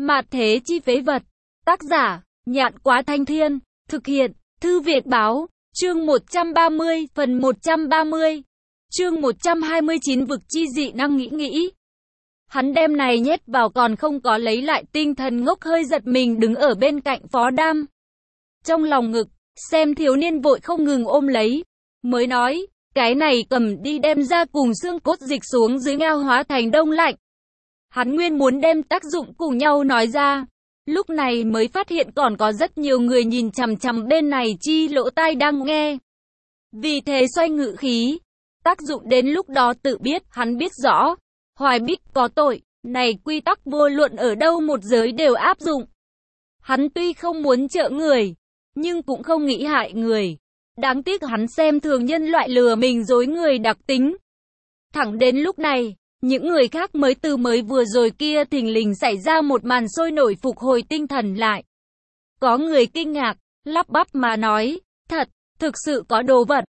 Mạt thế chi phế vật. Tác giả, Nhạn Quá Thanh Thiên. Thực hiện, Thư Việt Báo. Chương 130, phần 130. Chương 129 vực chi dị năng nghĩ. Hắn đem này nhét vào còn không có lấy lại tinh thần, ngốc hơi giật mình đứng ở bên cạnh Phó Đam. Trong lòng ngực, xem thiếu niên vội không ngừng ôm lấy. Mới nói, cái này cầm đi đem ra cùng xương cốt dịch xuống dưới ngao hóa thành đông lạnh. Hắn nguyên muốn đem tác dụng cùng nhau nói ra. Lúc này mới phát hiện còn có rất nhiều người nhìn chằm chằm bên này chi lỗ tai đang nghe. Vì thế xoay ngự khí. Tác dụng đến lúc đó tự biết, hắn biết rõ. Hoài Bích có tội, này quy tắc vô luận ở đâu một giới đều áp dụng. Hắn tuy không muốn trợ người, nhưng cũng không nghĩ hại người. Đáng tiếc hắn xem thường nhân loại lừa mình dối người đặc tính. Thẳng đến lúc này, những người khác mới vừa rồi kia thình lình xảy ra một màn sôi nổi phục hồi tinh thần lại. Có người kinh ngạc, lắp bắp mà nói, thực sự có đồ vật.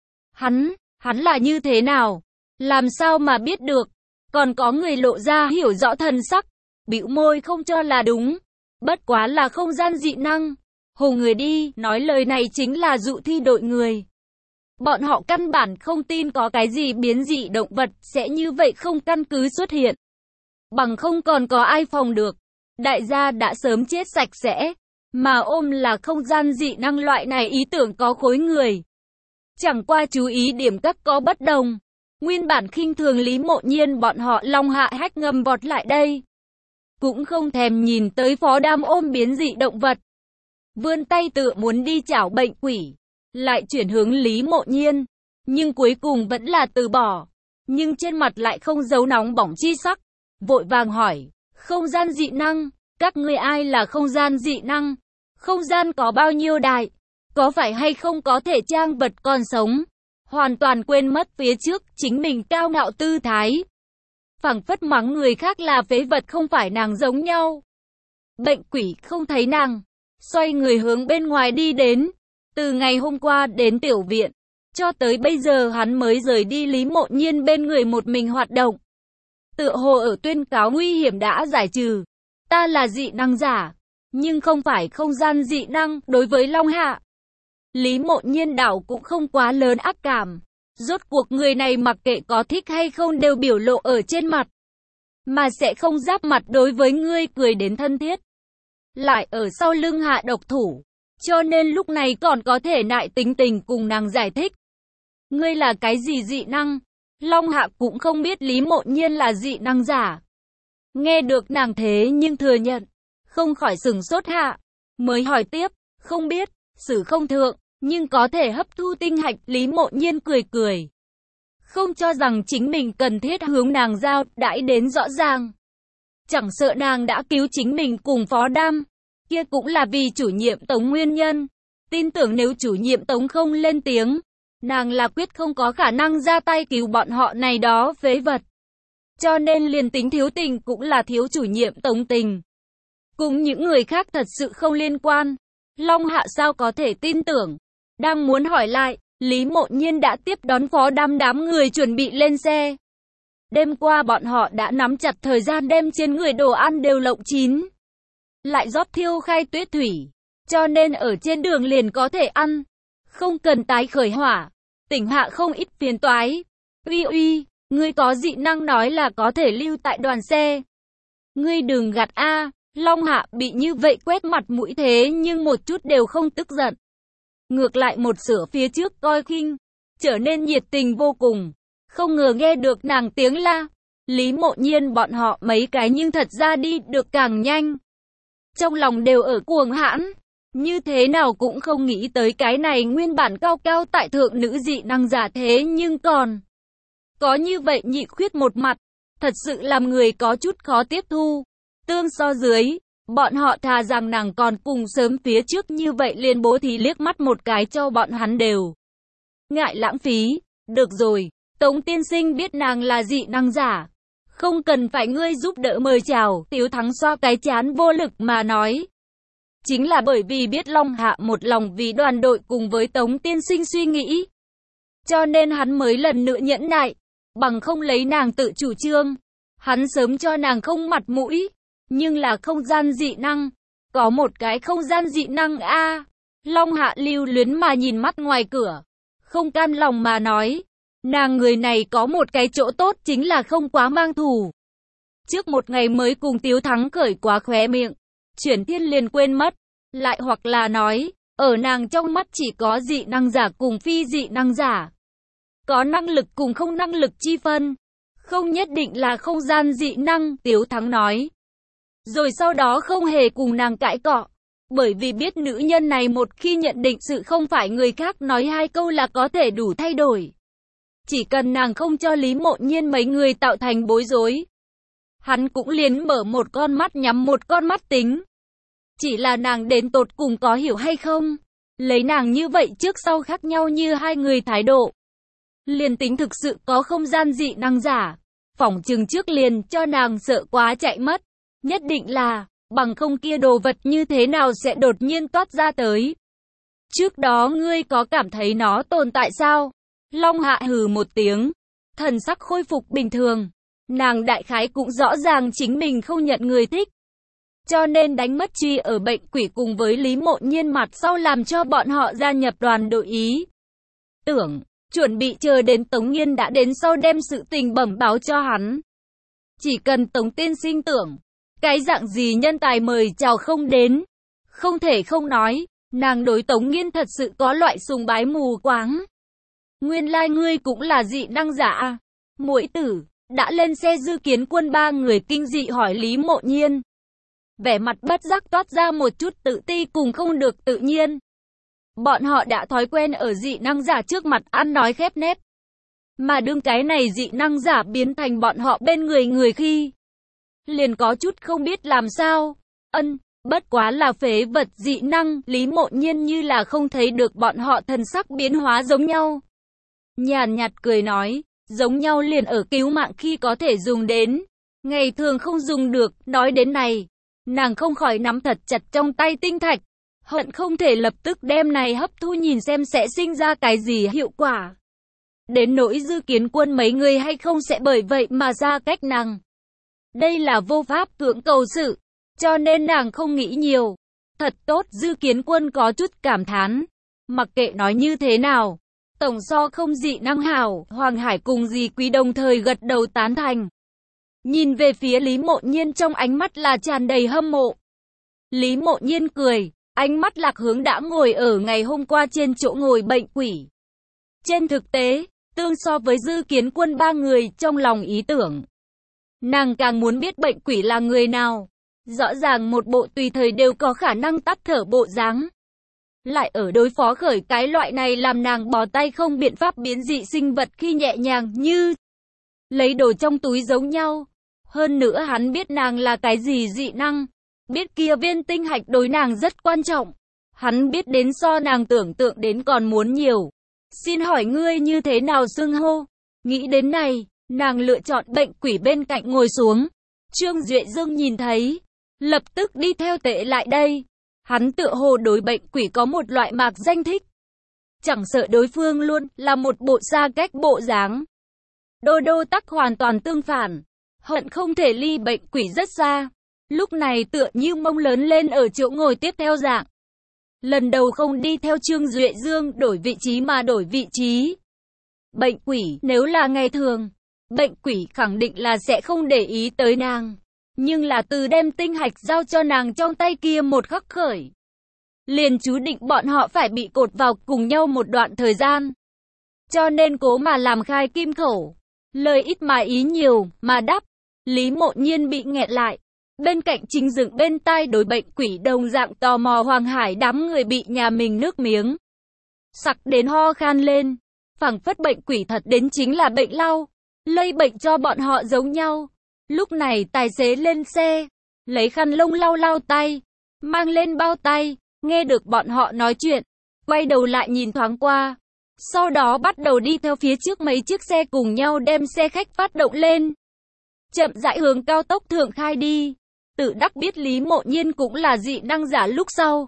Hắn là như thế nào? Làm sao mà biết được? Còn có người lộ ra hiểu rõ thần sắc, bĩu môi không cho là đúng. Bất quá là không gian dị năng. Hồ người đi, nói lời này chính là dụ thi đội người. Bọn họ căn bản không tin có cái gì biến dị động vật sẽ như vậy không căn cứ xuất hiện. Bằng không còn có ai phòng được. Đại gia đã sớm chết sạch sẽ. Mà ôm là không gian dị năng loại này ý tưởng có khối người. Chẳng qua chú ý điểm các có bất đồng. Nguyên bản khinh thường Lý Mộ Nhiên bọn họ long hạ hách ngầm vọt lại đây. Cũng không thèm nhìn tới Phó Đam ôm biến dị động vật. Vươn tay tự muốn đi chảo bệnh quỷ. Lại chuyển hướng Lý Mộ Nhiên. Nhưng cuối cùng vẫn là từ bỏ. Nhưng trên mặt lại không giấu nóng bỏng chi sắc. Vội vàng hỏi. Không gian dị năng. Các ngươi ai là không gian dị năng? Không gian có bao nhiêu đại? Có phải hay không có thể trang vật còn sống? Hoàn toàn quên mất phía trước chính mình cao ngạo tư thái. Phảng phất mắng người khác là phế vật không phải nàng giống nhau. Bệnh quỷ không thấy nàng. Xoay người hướng bên ngoài đi đến. Từ ngày hôm qua đến tiểu viện. Cho tới bây giờ hắn mới rời đi Lý Mộ Nhiên bên người một mình hoạt động. Tựa hồ ở tuyên cáo nguy hiểm đã giải trừ. Ta là dị năng giả. Nhưng không phải không gian dị năng đối với Long Hạ. Lý Mộ Nhiên đảo cũng không quá lớn ác cảm. Rốt cuộc người này mặc kệ có thích hay không đều biểu lộ ở trên mặt. Mà sẽ không giáp mặt đối với ngươi cười đến thân thiết. Lại ở sau lưng hạ độc thủ. Cho nên lúc này còn có thể nại tính tình cùng nàng giải thích. Ngươi là cái gì dị năng? Long Hạ cũng không biết Lý Mộ Nhiên là dị năng giả. Nghe được nàng thế nhưng thừa nhận. Không khỏi sửng sốt hạ. Mới hỏi tiếp, không biết, xử không thượng. Nhưng có thể hấp thu tinh hạch. Lý Mộ Nhiên cười cười. Không cho rằng chính mình cần thiết hướng nàng giao đãi đến rõ ràng. Chẳng sợ nàng đã cứu chính mình cùng Phó Đam. Kia cũng là vì chủ nhiệm Tống nguyên nhân. Tin tưởng nếu chủ nhiệm Tống không lên tiếng, nàng là quyết không có khả năng ra tay cứu bọn họ này đó phế vật. Cho nên liền tính thiếu tình cũng là thiếu chủ nhiệm Tống tình. Cùng những người khác thật sự không liên quan. Long Hạ sao có thể tin tưởng. Đang muốn hỏi lại, Lý Mộ Nhiên đã tiếp đón Phó Đam đám người chuẩn bị lên xe. Đêm qua bọn họ đã nắm chặt thời gian đem trên người đồ ăn đều lộng chín. Lại rót thiêu khai tuyết thủy. Cho nên ở trên đường liền có thể ăn. Không cần tái khởi hỏa. Tỉnh hạ không ít phiền toái. Uy, ngươi có dị năng nói là có thể lưu tại đoàn xe. Ngươi đừng gạt a. Long Hạ bị như vậy quét mặt mũi thế nhưng một chút đều không tức giận. Ngược lại một sửa phía trước coi khinh. Trở nên nhiệt tình vô cùng. Không ngờ nghe được nàng tiếng la. Lý Mộ Nhiên bọn họ mấy cái nhưng thật ra đi được càng nhanh. Trong lòng đều ở cuồng hãn. Như thế nào cũng không nghĩ tới cái này nguyên bản cao cao tại thượng nữ dị năng giả thế nhưng còn có như vậy nhị khuyết một mặt. Thật sự làm người có chút khó tiếp thu. Tương so dưới, bọn họ thà rằng nàng còn cùng sớm phía trước như vậy liền bố thí liếc mắt một cái cho bọn hắn đều. Ngại lãng phí. Được rồi, Tống tiên sinh biết nàng là dị năng giả. Không cần phải ngươi giúp đỡ mời chào. Tiếu Thắng xoa cái chán vô lực mà nói. Chính là bởi vì biết Long Hạ một lòng vì đoàn đội cùng với Tống tiên sinh suy nghĩ. Cho nên hắn mới lần nữa nhẫn nại. Bằng không lấy nàng tự chủ trương. Hắn sớm cho nàng không mặt mũi. nhưng là không gian dị năng. Có một cái không gian dị năng a. Long Hạ lưu luyến mà nhìn mắt ngoài cửa, không cam lòng mà nói, nàng người này có một cái chỗ tốt chính là không quá mang thù. Trước một ngày mới cùng Tiếu Thắng cởi quá khóe miệng, Chuyển Thiên liền quên mất, lại hoặc là nói, ở nàng trong mắt chỉ có dị năng giả cùng phi dị năng giả. Có năng lực cùng không năng lực chi phân, không nhất định là không gian dị năng, Tiếu Thắng nói. Rồi sau đó không hề cùng nàng cãi cọ, bởi vì biết nữ nhân này một khi nhận định sự không phải người khác nói hai câu là có thể đủ thay đổi. Chỉ cần nàng không cho Lý Mộ Nhiên mấy người tạo thành bối rối, hắn cũng liền mở một con mắt nhắm một con mắt tính. Chỉ là nàng đến tột cùng có hiểu hay không? Lấy nàng như vậy trước sau khác nhau như hai người thái độ. Liền tính thực sự có không gian dị năng giả, phỏng chừng trước liền cho nàng sợ quá chạy mất. Nhất định là, bằng không kia đồ vật như thế nào sẽ đột nhiên toát ra tới. Trước đó ngươi có cảm thấy nó tồn tại sao? Long Hạ hừ một tiếng, thần sắc khôi phục bình thường. Nàng đại khái cũng rõ ràng chính mình không nhận người thích. Cho nên đánh mất truy ở bệnh quỷ cùng với Lý Mộ Nhiên mặt sau làm cho bọn họ gia nhập đoàn đội ý. Tưởng, chuẩn bị chờ đến Tống Nghiên đã đến sau đem sự tình bẩm báo cho hắn. Chỉ cần Tống tiên sinh tưởng, cái dạng gì nhân tài mời chào không đến. Không thể không nói, nàng đối Tống Nghiên thật sự có loại sùng bái mù quáng. Nguyên lai ngươi cũng là dị năng giả à? Muội tử, đã lên xe Dư Kiến Quân ba người kinh dị hỏi Lý Mộ Nhiên. Vẻ mặt bất giác toát ra một chút tự ti cùng không được tự nhiên. Bọn họ đã thói quen ở dị năng giả trước mặt ăn nói khép nép. Mà đương cái này dị năng giả biến thành bọn họ bên người khi, liền có chút không biết làm sao. Bất quá là phế vật dị năng, Lý Mộ Nhiên như là không thấy được bọn họ thần sắc biến hóa giống nhau. Nhàn nhạt cười nói, giống nhau liền ở cứu mạng khi có thể dùng đến, ngày thường không dùng được. Nói đến này, nàng không khỏi nắm thật chặt trong tay tinh thạch, hận không thể lập tức đem này hấp thu nhìn xem sẽ sinh ra cái gì hiệu quả. Đến nỗi Dư Kiến Quân mấy người hay không sẽ bởi vậy mà ra cách nàng. Đây là vô pháp cưỡng cầu sự, cho nên nàng không nghĩ nhiều. Thật tốt, Dư Kiến Quân có chút cảm thán. Mặc kệ nói như thế nào, tổng so không dị năng hảo, Hoàng Hải cùng Dì Quý đồng thời gật đầu tán thành. Nhìn về phía Lý Mộ Nhiên trong ánh mắt là tràn đầy hâm mộ. Lý Mộ Nhiên cười, ánh mắt lạc hướng đã ngồi ở ngày hôm qua trên chỗ ngồi bệnh quỷ. Trên thực tế, tương so với Dư Kiến Quân ba người trong lòng ý tưởng, nàng càng muốn biết bệnh quỷ là người nào. Rõ ràng một bộ tùy thời đều có khả năng tắt thở bộ dáng, lại ở đối phó khởi cái loại này làm nàng bó tay không biện pháp biến dị sinh vật khi nhẹ nhàng như lấy đồ trong túi giống nhau. Hơn nữa hắn biết nàng là cái gì dị năng, biết kia viên tinh hạch đối nàng rất quan trọng. Hắn biết đến so nàng tưởng tượng đến còn muốn nhiều. Xin hỏi ngươi như thế nào xưng hô? Nghĩ đến này, nàng lựa chọn bệnh quỷ bên cạnh ngồi xuống. Trương Duệ Dương nhìn thấy, lập tức đi theo tệ lại đây. Hắn tựa hồ đối bệnh quỷ có một loại mạc danh thích. Chẳng sợ đối phương luôn là một bộ xa cách bộ dáng. Đô Đô tắc hoàn toàn tương phản, hận không thể ly bệnh quỷ rất xa. Lúc này tựa như mông lớn lên ở chỗ ngồi tiếp theo dạng. Lần đầu không đi theo Trương Duệ Dương đổi vị trí mà đổi vị trí. Bệnh quỷ nếu là ngày thường, bệnh quỷ khẳng định là sẽ không để ý tới nàng. Nhưng là từ đem tinh hạch giao cho nàng trong tay kia một khắc khởi, liền chú định bọn họ phải bị cột vào cùng nhau một đoạn thời gian. Cho nên cố mà làm khai kim khẩu, lời ít mà ý nhiều, mà đáp. Lý Mộ Nhiên bị nghẹn lại. Bên cạnh chính dựng bên tai đối bệnh quỷ đồng dạng tò mò Hoàng Hải đám người bị nhà mình nước miếng sặc đến ho khan lên. Phảng phất bệnh quỷ thật đến chính là bệnh lau, lây bệnh cho bọn họ giống nhau. Lúc này tài xế lên xe, lấy khăn lông lau lau tay, mang lên bao tay, nghe được bọn họ nói chuyện, quay đầu lại nhìn thoáng qua. Sau đó bắt đầu đi theo phía trước mấy chiếc xe cùng nhau đem xe khách phát động lên. Chậm rãi hướng cao tốc thượng khai đi. Tự đắc biết Lý Mộ Nhiên cũng là dị năng giả lúc sau.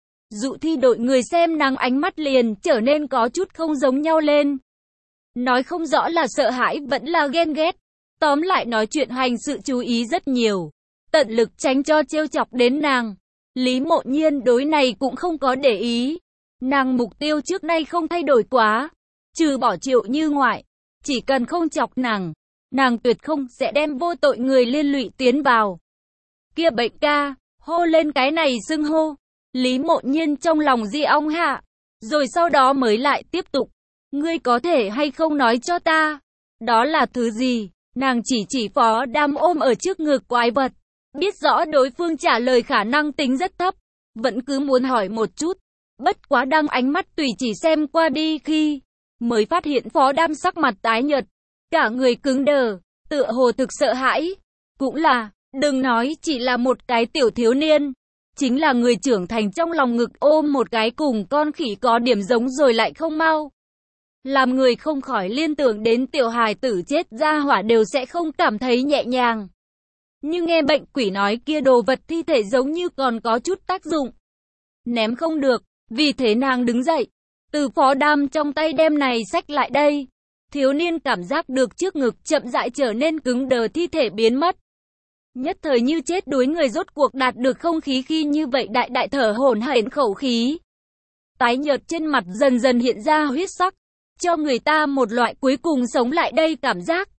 Dụ thi đội người xem nàng ánh mắt liền trở nên có chút không giống nhau lên. Nói không rõ là sợ hãi vẫn là ghen ghét. Tóm lại nói chuyện hành sự chú ý rất nhiều. tận lực tránh cho trêu chọc đến nàng. Lý Mộ Nhiên đối này cũng không có để ý. Nàng mục tiêu trước nay không thay đổi quá, trừ bỏ Triệu Như ngoại, chỉ cần không chọc nàng tuyệt không sẽ đem vô tội người liên lụy tiến vào. Kia bệnh ca, hô lên cái này xưng hô. Lý Mộ Nhiên trong lòng di ong hạ, rồi sau đó mới lại tiếp tục. Ngươi có thể hay không nói cho ta, đó là thứ gì? Nàng chỉ Phó Đam ôm ở trước ngực quái vật, biết rõ đối phương trả lời khả năng tính rất thấp, vẫn cứ muốn hỏi một chút. Bất quá đang ánh mắt tùy chỉ xem qua đi khi, mới phát hiện Phó Đam sắc mặt tái nhợt, cả người cứng đờ, tựa hồ thực sợ hãi. Cũng là, đừng nói chỉ là một cái tiểu thiếu niên, chính là người trưởng thành trong lòng ngực ôm một cái cùng con khỉ có điểm giống rồi lại không mau. Làm người không khỏi liên tưởng đến tiểu hài tử chết ra hỏa đều sẽ không cảm thấy nhẹ nhàng. Nhưng nghe bệnh quỷ nói kia đồ vật thi thể giống như còn có chút tác dụng. Ném không được, vì thế nàng đứng dậy, từ Phó Đam trong tay đem này xách lại đây. Thiếu niên cảm giác được trước ngực chậm rãi trở nên cứng đờ, thi thể biến mất. Nhất thời như chết đuối, người rốt cuộc đạt được không khí khi như vậy đại thở hổn hển khẩu khí. Tái nhợt trên mặt dần dần hiện ra huyết sắc, cho người ta một loại cuối cùng sống lại đây cảm giác.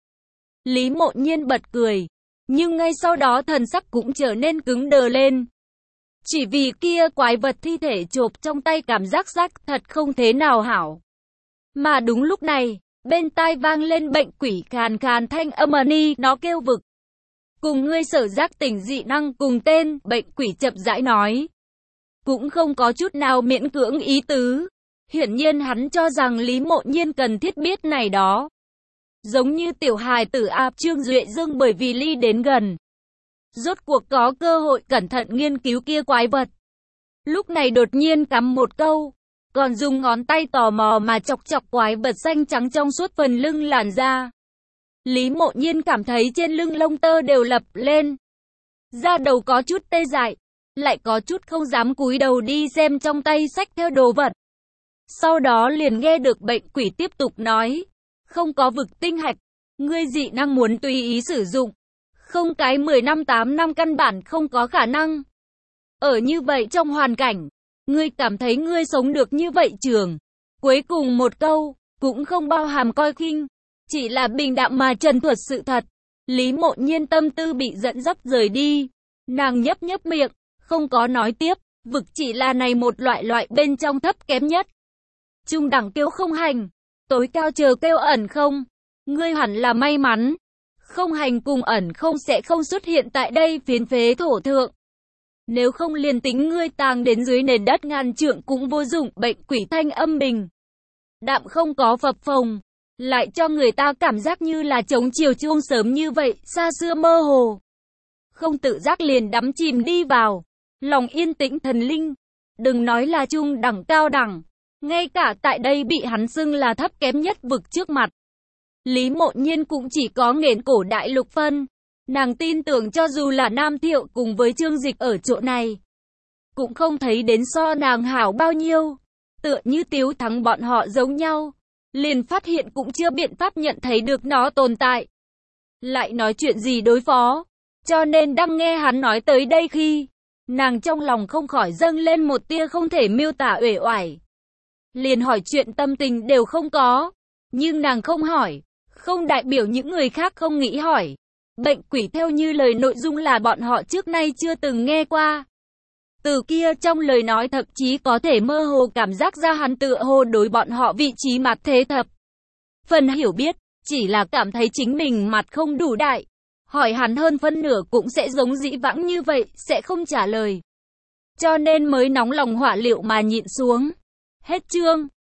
Lý Mộ Nhiên bật cười, nhưng ngay sau đó thần sắc cũng trở nên cứng đờ lên. Chỉ vì kia quái vật thi thể chộp trong tay cảm giác thật không thế nào hảo. Mà đúng lúc này, bên tai vang lên bệnh quỷ khàn khàn thanh âm ni nó kêu vực. Cùng ngươi sở giác tỉnh dị năng cùng tên, bệnh quỷ chậm rãi nói. Cũng không có chút nào miễn cưỡng ý tứ. Hiển nhiên hắn cho rằng Lý Mộ Nhiên cần thiết biết này đó. Giống như tiểu hài tử áp Trương Duệ Dương bởi vì ly đến gần, rốt cuộc có cơ hội cẩn thận nghiên cứu kia quái vật. Lúc này đột nhiên cắm một câu, còn dùng ngón tay tò mò mà chọc chọc quái vật xanh trắng trong suốt phần lưng làn da. Lý Mộ Nhiên cảm thấy trên lưng lông tơ đều lập lên. Da đầu có chút tê dại, lại có chút không dám cúi đầu đi xem trong tay xách theo đồ vật. Sau đó liền nghe được bệnh quỷ tiếp tục nói, không có vực tinh hạch, ngươi dị năng muốn tùy ý sử dụng. Không cái 10 năm 8 năm căn bản không có khả năng. Ở như vậy trong hoàn cảnh, ngươi cảm thấy ngươi sống được như vậy trường. Cuối cùng một câu, cũng không bao hàm coi khinh, chỉ là bình đạm mà trần thuật sự thật. Lý Mộ Nhiên tâm tư bị dẫn dắt rời đi. Nàng nhấp nhấp miệng, không có nói tiếp, vực chỉ là này một loại bên trong thấp kém nhất. Trung đẳng kêu không hành, tối cao chờ kêu ẩn không. Ngươi hẳn là may mắn. Không hành cùng ẩn không sẽ không xuất hiện tại đây phiến phế thổ thượng. Nếu không liền tính ngươi tàng đến dưới nền đất ngàn trượng cũng vô dụng. Bệnh quỷ thanh âm bình đạm không có phập phồng, lại cho người ta cảm giác như là trống chiều chuông sớm như vậy, xa xưa mơ hồ. Không tự giác liền đắm chìm đi vào, lòng yên tĩnh thần linh. Đừng nói là trung đẳng cao đẳng, ngay cả tại đây bị hắn xưng là thấp kém nhất vực trước mặt. Lý Mộ Nhiên cũng chỉ có nghển cổ đại lục phân. Nàng tin tưởng cho dù là Nam Thiệu cùng với Trương Dịch ở chỗ này, cũng không thấy đến so nàng hảo bao nhiêu. Tựa như Tiếu Thắng bọn họ giống nhau, liền phát hiện cũng chưa biện pháp nhận thấy được nó tồn tại. Lại nói chuyện gì đối phó, cho nên đang nghe hắn nói tới đây khi, nàng trong lòng không khỏi dâng lên một tia không thể miêu tả uể oải. Liền hỏi chuyện tâm tình đều không có, nhưng nàng không hỏi, không đại biểu những người khác không nghĩ hỏi. Bệnh quỷ theo như lời nội dung là bọn họ trước nay chưa từng nghe qua. Từ kia trong lời nói thậm chí có thể mơ hồ cảm giác ra hắn tựa hồ đối bọn họ vị trí mặt thế thập. Phần hiểu biết, chỉ là cảm thấy chính mình mặt không đủ đại. Hỏi hắn hơn phân nửa cũng sẽ giống dĩ vãng như vậy, sẽ không trả lời. Cho nên mới nóng lòng hỏa liệu mà nhịn xuống. Hết chương.